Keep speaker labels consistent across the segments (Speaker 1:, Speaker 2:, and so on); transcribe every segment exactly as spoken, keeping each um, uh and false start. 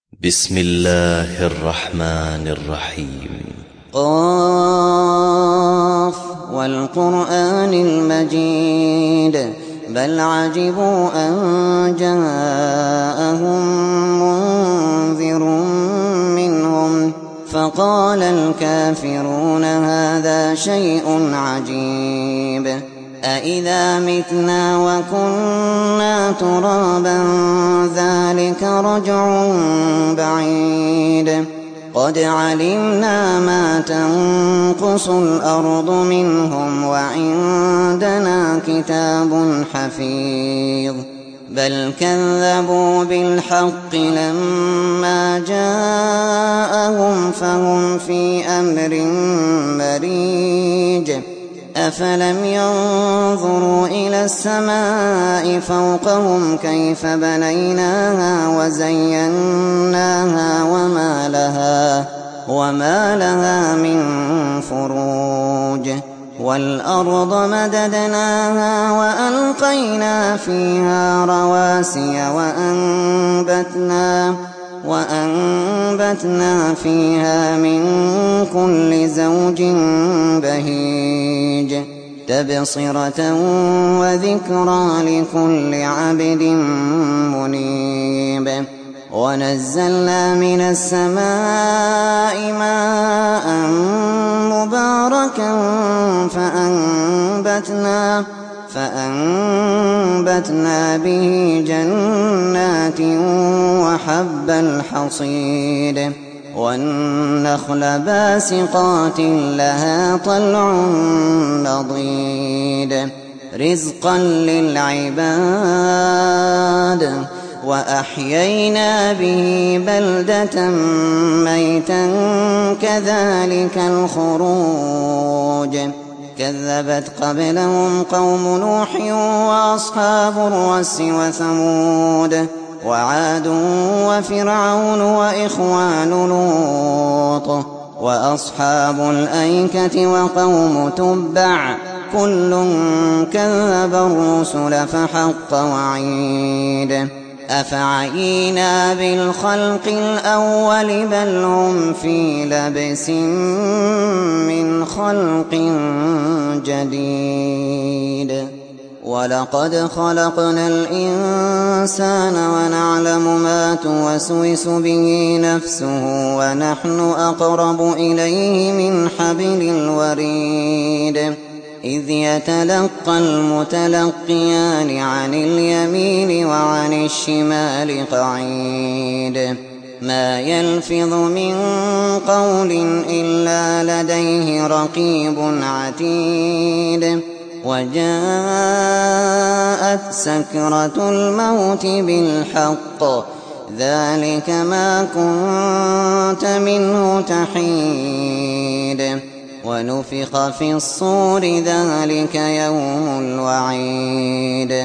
Speaker 1: بسم الله الرحمن الرحيم.
Speaker 2: قاف والقرآن المجيد بل عجبوا أن جاءهم منذر منهم فقال الكافرون هذا شيء عجيب أإذا متنا وكنا ترابا ذلك رجع بعيد قد علمنا ما تنقص الأرض منهم وعندنا كتاب حفيظ بل كذبوا بالحق لما جاءهم فهم في أمر مريج أفلم ينظروا إلى السماء فوقهم كيف بنيناها وزيناها وما لها, وما لها من فروج والأرض مددناها وألقينا فيها رواسي وأنبتنا وأنبتنا فيها من كل زوج بهيج تبصرة وذكرى لكل عبد منيب ونزلنا من السماء ماء مباركا فأنبتنا فأنبتنا به جنات وحب الحصيد والنخل باسقات لها طلع نضيد رزقا للعباد وأحيينا به بلدة ميتا كذلك الخروج كذبت قبلهم قوم نوح وأصحاب الرس وثمود وعاد وفرعون وإخوان لوط وأصحاب الأيكة وقوم تبع كل كذب الرسل فحق وعيد أفعينا بالخلق الأول بل هم في لبس من خلق جديد ولقد خلقنا الإنسان ونعلم ما توسوس به نفسه ونحن أقرب إليه من حبل الوريد إذ يتلقى المتلقيان عن اليمين وعن الشمال قعيد ما يلفظ من قول إلا لديه رقيب عتيد وجاءت سكرة الموت بالحق ذلك ما كنت منه تحيد ونفخ في الصور ذلك يوم الوعيد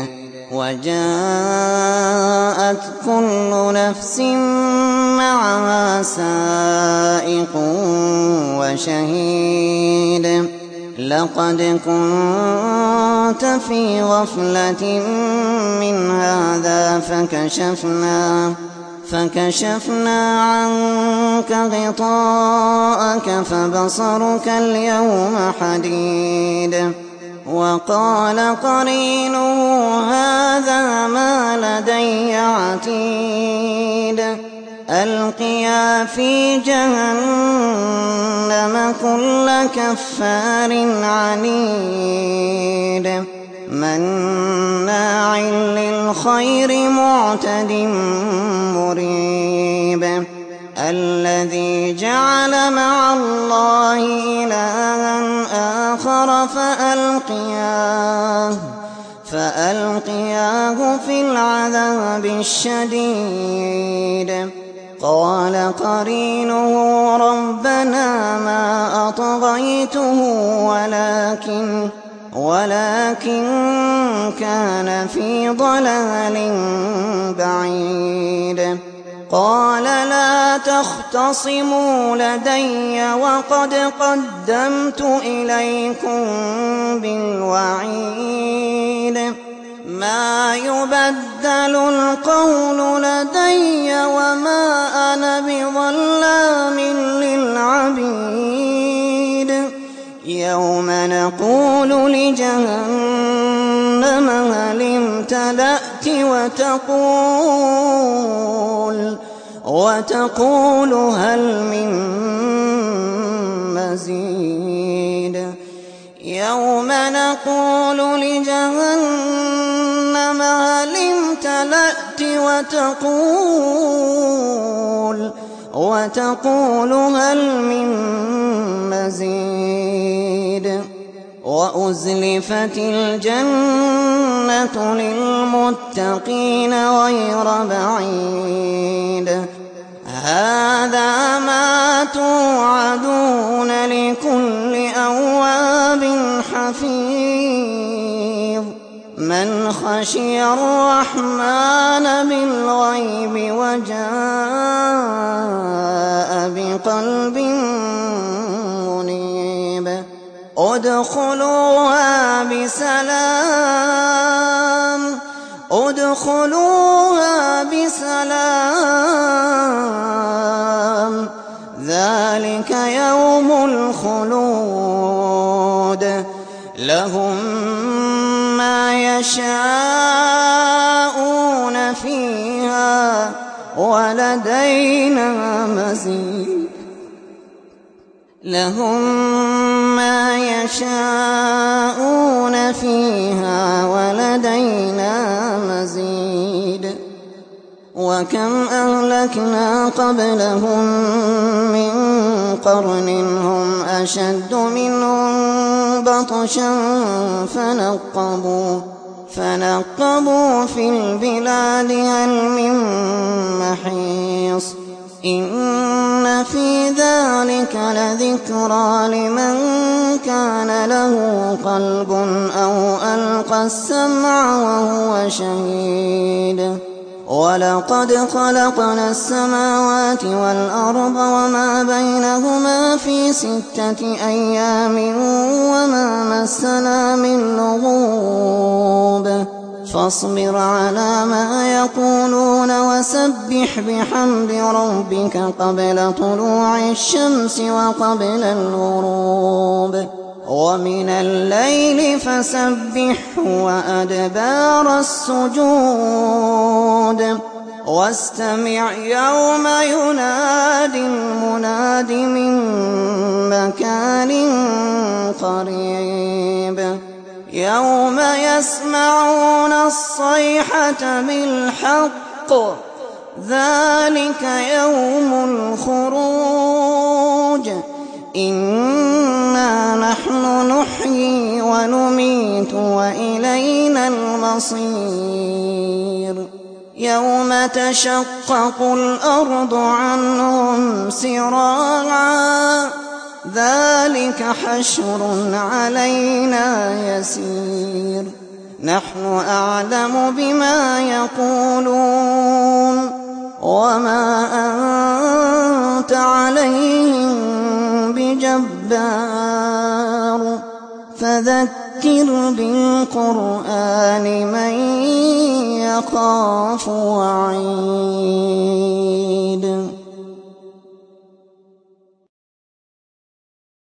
Speaker 2: وجاءت كل نفس معها سائق وشهيد لقد كنت في غفلة من هذا فكشفنا فكشفنا عنك غطاءك فبصرك اليوم حديد وقال قرينه هذا ما لدي عتيد ألقيا في جهنم كل كفار عنيد مناع للخير معتد مريب الذي جعل مع الله إلها آخر فألقياه فألقياه في العذاب الشديد قال قرينه ربنا ما أطغيته ولكن ولكن كان في ضلال بعيد قال لا تختصموا لدي وقد قدمت إليكم بالوعيد ما يبدل القول لدي وما أنا نقول لجهنم هل امتلأت وتقول, وتقول هل من مزيد يوم نقول لجهنم هل امتلأت وتقول, وتقول هل من مزيد وأزلفت الجنة للمتقين غير بعيد هذا ما توعدون لكل أواب حفيظ من خشي الرحمن بالغيب وجاء بقلب منيب ادخلوها بسلام ادخلوها بسلام ذلك يوم الخلود لهم ما يشاءون فيها ولدينا مزيد لهم ما يشاءون فيها ولدينا مزيد وكم أهلكنا قبلهم من قرن هم أشد منهم بطشا فنقبوا فنقبوا في البلاد هل من محيص إن في ذلك لذكرى لمن كان له قلب أو ألقى السمع وهو شهيد ولقد خلقنا السماوات والأرض وما بينهما في ستة أيام وما مسنا من لغوب فاصبر على ما يقولون وسبح بحمد ربك قبل طلوع الشمس وقبل الغروب ومن الليل فسبحه وأدبار السجود واستمع يوم ينادي المناد من مكان قريب يوم يسمعون الصيحة بالحق ذلك يوم الخروج إنا نحن نحيي ونميت وإلينا المصير يوم تشقق الأرض عنهم سراعا ذلك حشر علينا يسير نحن أعلم بما يقولون وما أنت عليهم بجبار فذكر بالقرآن من يخاف وعيد